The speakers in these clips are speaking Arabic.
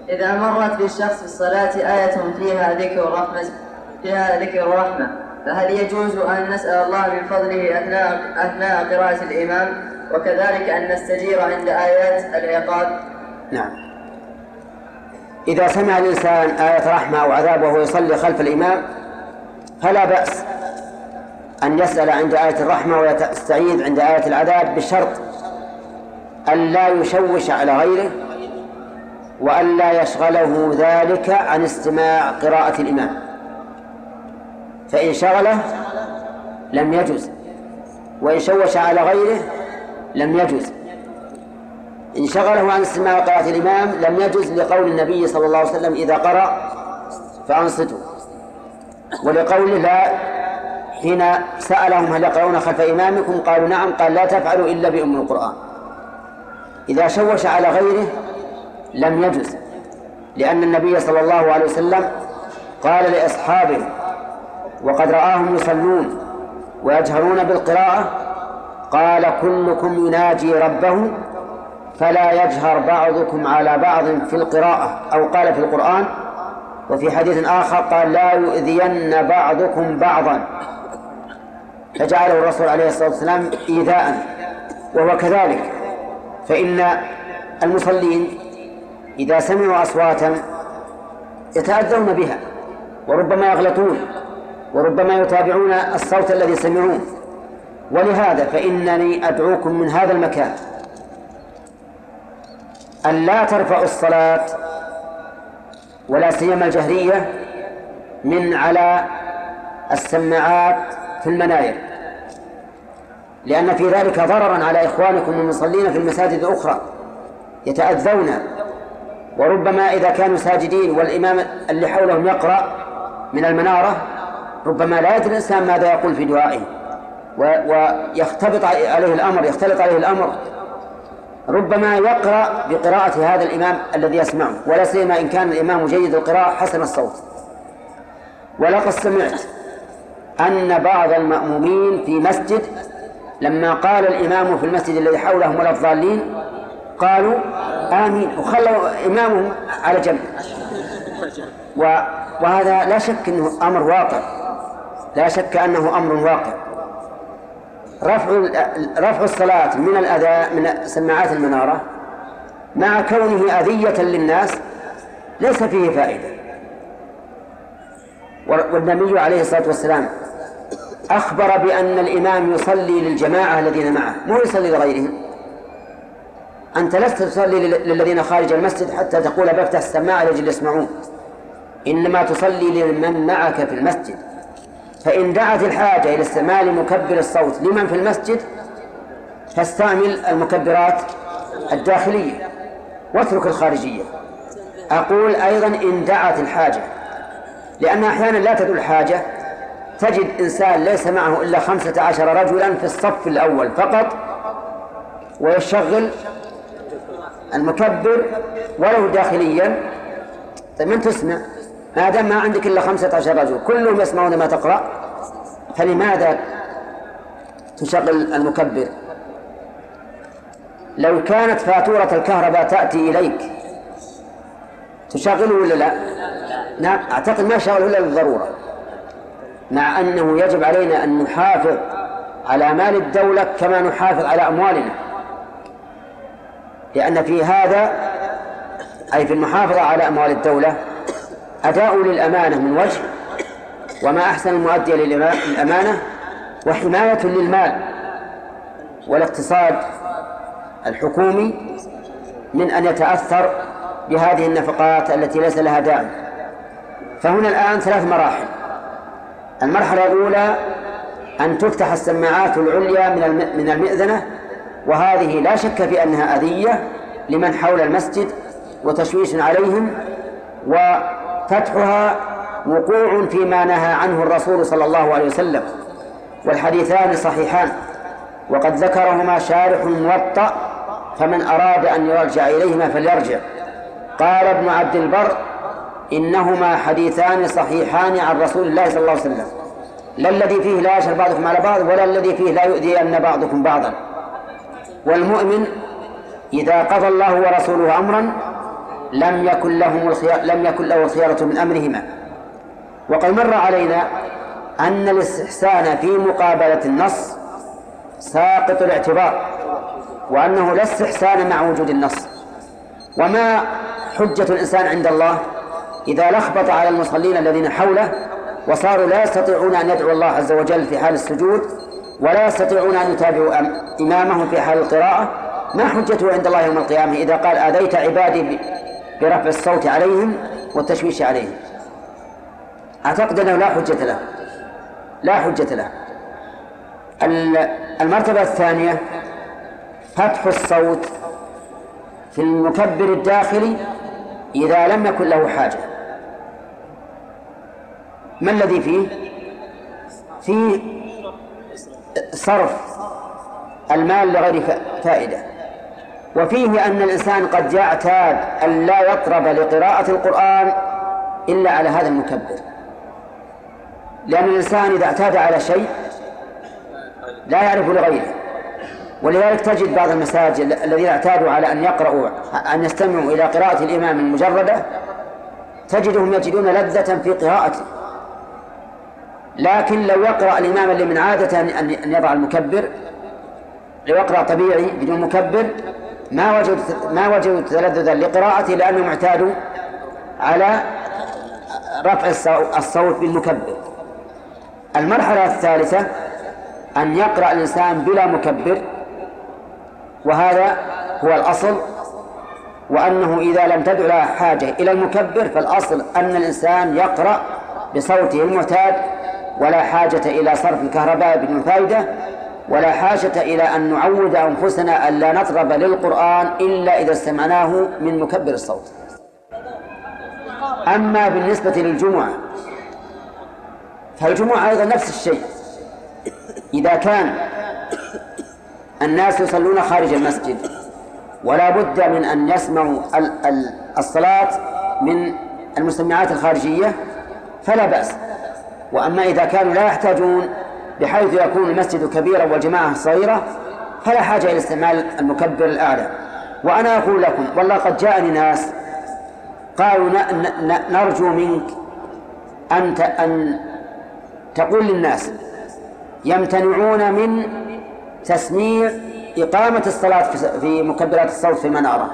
إذا مرت بالشخص في الصلاة آية فيها ذكر الرحمة فهل يجوز أن نسأل الله من فضله أثناء قراءة الإمام، وكذلك أن نستجير عند آيات العقاب؟ نعم. إذا سمع الإنسان آية رحمة أو عذاب وهو يصلي خلف الإمام فلا بأس أن يسأل عند آية الرحمة ويستعيذ عند آية العذاب، بشرط أن لا يشوش على غيره وأن لا يشغله ذلك عن استماع قراءة الإمام، فإن شغله لم يجوز، وإن شوش على غيره لم يجوز. إن شغله عن استماع قراءة الإمام لم يجوز، لقول النبي صلى الله عليه وسلم إذا قرأ فأنصتوا، ولقوله لا حين سألهم هل يقرؤون خلف إمامكم قالوا نعم، قال لا تفعلوا إلا بأم القرآن. إذا شوش على غيره لم يجوز، لأن النبي صلى الله عليه وسلم قال لأصحابه وقد رآهم يصلون ويجهرون بالقراءة، قال كلكم يناجي ربه فلا يجهر بعضكم على بعض في القراءة، أو قال في القرآن. وفي حديث آخر قال لا يؤذين بعضكم بعضا، فجعله الرسول عليه الصلاة والسلام إيذاء، وهو كذلك. فإن المصلين إذا سمعوا أصواتا يتأذون بها، وربما يغلطون، وربما يتابعون الصوت الذي سمعوه. ولهذا فإنني أدعوكم من هذا المكان أن لا ترفعوا الصلاة ولا سيما الجهرية من على السماعات في المناير، لأن في ذلك ضررا على إخوانكم المصلين في المساجد الأخرى يتأذون، وربما إذا كانوا ساجدين والإمام اللي حولهم يقرأ من المنارة ربما لا يدري الإنسان ماذا يقول في دعائه، ويختلط عليه الأمر، ربما يقرأ بقراءة هذا الإمام الذي يسمعه، ولا سيما إن كان الإمام جيد القراءة حسن الصوت. ولقد سمعت أن بعض المأمومين في مسجد لما قال الإمام في المسجد الذي حولهم ولا الضالين قالوا آمين، وخلوا إمامهم على جنب. وهذا لا شك أنه أمر واقع، لا شك أنه أمر واقع. رفع الصلاة من الأذى من سماعات المنارة مع كونه أذية للناس ليس فيه فائدة. والنبي عليه الصلاة والسلام أخبر بأن الإمام يصلي للجماعة الذين معه، مو يصلي لغيرهم. أنت لست تصلي للذين خارج المسجد حتى تقول بفتح السماعة لأجل يسمعون، إنما تصلي لمن معك في المسجد. فإن دعت الحاجة إلى استعمال مكبر الصوت لمن في المسجد فاستعمل المكبرات الداخلية واترك الخارجية. أقول أيضا إن دعت الحاجة، لأن أحيانا لا تدل الحاجة، تجد إنسان ليس معه إلا 15 رجلا في الصف الأول فقط ويشغل المكبر ولو داخليا. طيب من تسمع؟ ما دام ما عندك إلا 15 رجل كلهم يسمعون ما تقرأ، فلماذا تشغل المكبر؟ لو كانت فاتورة الكهرباء تأتي إليك تشغله ولا لا؟ نعم، أعتقد ما شغله إلا للضرورة، مع أنه يجب علينا أن نحافظ على مال الدولة كما نحافظ على أموالنا، لأن في هذا أي في المحافظة على أموال الدولة أداء للأمانة من وجه، وما أحسن المؤدية للأمانة وحماية للمال والاقتصاد الحكومي من أن يتأثر بهذه النفقات التي ليس لها داعي. فهنا الآن 3 مراحل. المرحلة الأولى أن تفتح السماعات العليا من المئذنة، وهذه لا شك في أنها أذية لمن حول المسجد وتشويش عليهم، وفتحها وقوع فيما نهى عنه الرسول صلى الله عليه وسلم، والحديثان صحيحان وقد ذكرهما شارح موطأ، فمن أراد أن يرجع إليهما فليرجع. قال ابن عبد البر إنهما حديثان صحيحان عن رسول الله صلى الله عليه وسلم، لا الذي فيه لا يشهر بعضكم على بعض ولا الذي فيه لا يؤذي أن بعضكم بعضا. والمؤمن إذا قضى الله ورسوله أمرا لم يكن له الخيارة من أمرهما. وقد مر علينا أن الاستحسان في مقابلة النص ساقط الاعتبار، وأنه لا استحسان مع وجود النص. وما حجة الإنسان عند الله إذا لخبط على المصلين الذين حوله وصاروا لا يستطيعون أن يدعوا الله عز وجل في حال السجود، ولا يستطيعون أن يتابعوا إمامهم في حال القراءة؟ ما حجته عند الله يوم القيامة إذا قال آذيت عبادي برفع الصوت عليهم والتشويش عليهم؟ أعتقد أنه لا حجة له، لا حجة له. المرتبة الثانية فتح الصوت في المكبر الداخلي إذا لم يكن له حاجة. ما الذي فيه؟ فيه صرف المال لغير فائدة، وفيه أن الإنسان قد يعتاد أن لا يطرب لقراءة القرآن إلا على هذا المكبر، لأن الإنسان إذا اعتاد على شيء لا يعرف لغيره. ولذلك تجد بعض المساجد الذين اعتادوا على أن يستمعوا إلى قراءة الإمام المجردة تجدهم يجدون لذة في قراءته، لكن لو يقرأ الإمام اللي من عادة أن يضع المكبر، لو يقرأ طبيعي بدون مكبر ما وجدوا تلذذا لقراءته، لأنهم اعتادوا على رفع الصوت بالمكبر. المرحلة الثالثة أن يقرأ الإنسان بلا مكبر، وهذا هو الأصل، وأنه إذا لم تدع له حاجة إلى المكبر فالأصل أن الإنسان يقرأ بصوته المعتاد، ولا حاجة إلى صرف الكهرباء بدون فائدة، ولا حاجة إلى أن نعود أنفسنا أن لا نطرب للقرآن إلا إذا استمعناه من مكبر الصوت. أما بالنسبة للجمعة فالجمعة أيضا نفس الشيء. إذا كان الناس يصلون خارج المسجد ولا بد من أن يسمعوا الصلاة من المسمعات الخارجية فلا بأس. وأما إذا كانوا لا يحتاجون بحيث يكون المسجد كبيرا والجماعة صغيرة فلا حاجة إلى استعمال المكبر الأعلى. وأنا أقول لكم والله قد جاءني ناس قالوا نرجو منك أن تقول للناس يمتنعون من تسميع إقامة الصلاة في مكبرات الصوت في المنارة،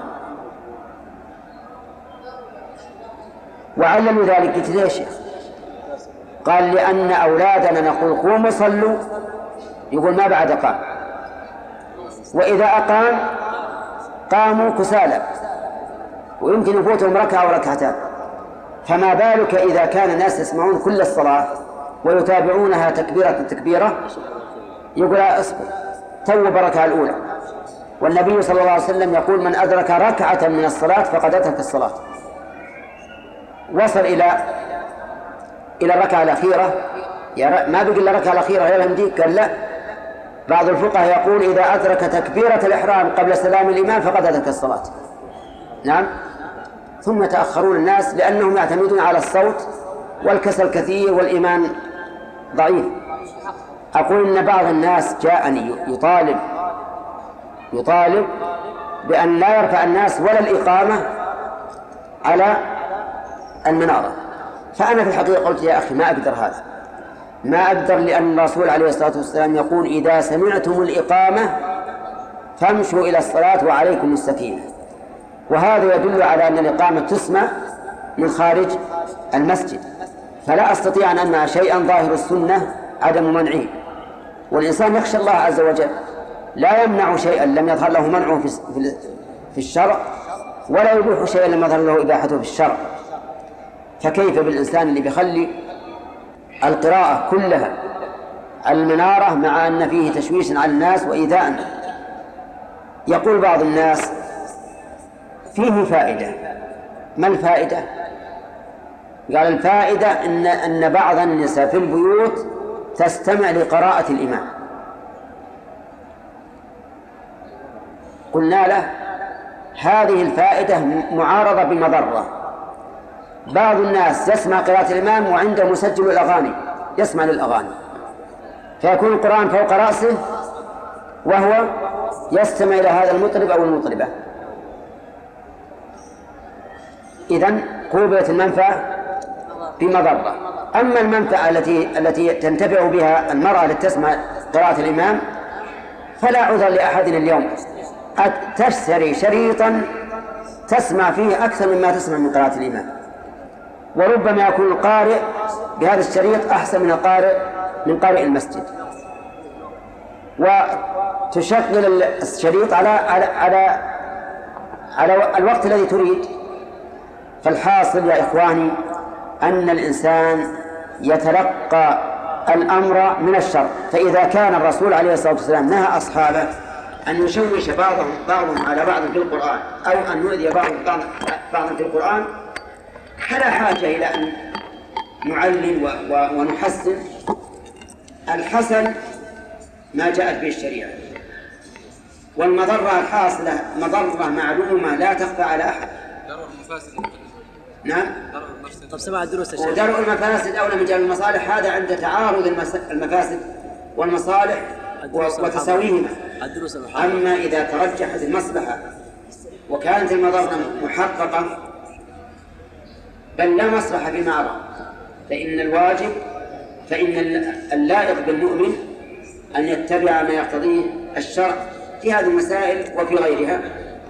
وعللوا ذلك. قلت ليش؟ قال لأن أولادنا نقول قوموا صلوا يقول ما بعد قام، وإذا أقام قاموا كسالى ويمكن يفوتهم ركعة وركعتان، فما بالك إذا كان الناس يسمعون كل الصلاة ويتابعونها تكبيرة تكبيرة؟ يقول اصبر تو بركة الأولى. والنبي صلى الله عليه وسلم يقول من أدرك ركعة من الصلاة فقد أترك الصلاة. وصل إلى الركعة الأخيرة ما بقي إلا الركعة الأخيرة غير هنديك. قال لا، بعض الفقهاء يقول إذا أدرك تكبيرة الإحرام قبل سلام الإمام فقد أترك الصلاة. نعم. ثم تأخرون الناس لأنهم يعتمدون على الصوت والكسل كثير والإيمان ضعيف. أقول إن بعض الناس جاءني يطالب بأن لا يرفع الناس ولا الإقامة على المنارة، فأنا في الحقيقة قلت يا أخي ما أقدر هذا، ما أقدر، لأن الرسول عليه الصلاة والسلام يقول إذا سمعتم الإقامة فامشوا إلى الصلاة وعليكم السكينة، وهذا يدل على أن الإقامة تسمع من خارج المسجد، فلا أستطيع أن أمنع شيئا ظاهر السنة عدم منعه. والإنسان يخشى الله عز وجل، لا يمنع شيئا لم يظهر له منعه في الشرع، ولا يبيح شيئا لم يظهر له إباحته في الشرع، فكيف بالإنسان اللي بيخلي القراءة كلها على المنارة مع أن فيه تشويش على الناس وإيذاء؟ يقول بعض الناس فيه فائدة. ما الفائدة؟ قال الفائدة أن بعض النساء في البيوت تستمع لقراءة الإمام. قلنا له هذه الفائدة معارضة بمضرة. بعض الناس يسمع قراءة الإمام وعنده مسجل الأغاني يسمع للأغاني، فيكون القرآن فوق رأسه وهو يستمع إلى هذا المطرب أو المطربة. إذن قوبلت المنفعة بمضرة. أما المنفعة التي تنتفع بها المرأة لتسمع قراءة الإمام فلا عذر لأحد اليوم تشتري شريطا تسمع فيه أكثر مما تسمع من قراءة الإمام، وربما يكون القارئ بهذا الشريط أحسن من قارئ المسجد، وتشغل الشريط على الوقت الذي تريد. فالحاصل يا إخواني أن الإنسان يتلقى الأمر من الشر. فإذا كان الرسول عليه الصلاة والسلام نهى أصحابه أن يشوش بعضهم على بعض في القرآن أو أن يؤذي بعضا في القرآن، فلا حاجة إلى أن نعلم ونحسن. الحسن ما جاءت به الشريعة، والمضرة الحاصلة مضرة معلومة لا تخفى على أحد. نعم. طب سمع الدروس ودرء المفاسد أولى من جلب المصالح، هذا عند تعارض المفاسد والمصالح وتساويهما. أما إذا ترجحت المصلحة وكانت المضرة محققة بل لا مصلحة فيما أرى، فإن اللائق بالمؤمن أن يتبع ما يقتضيه الشرع في هذه المسائل وفي غيرها.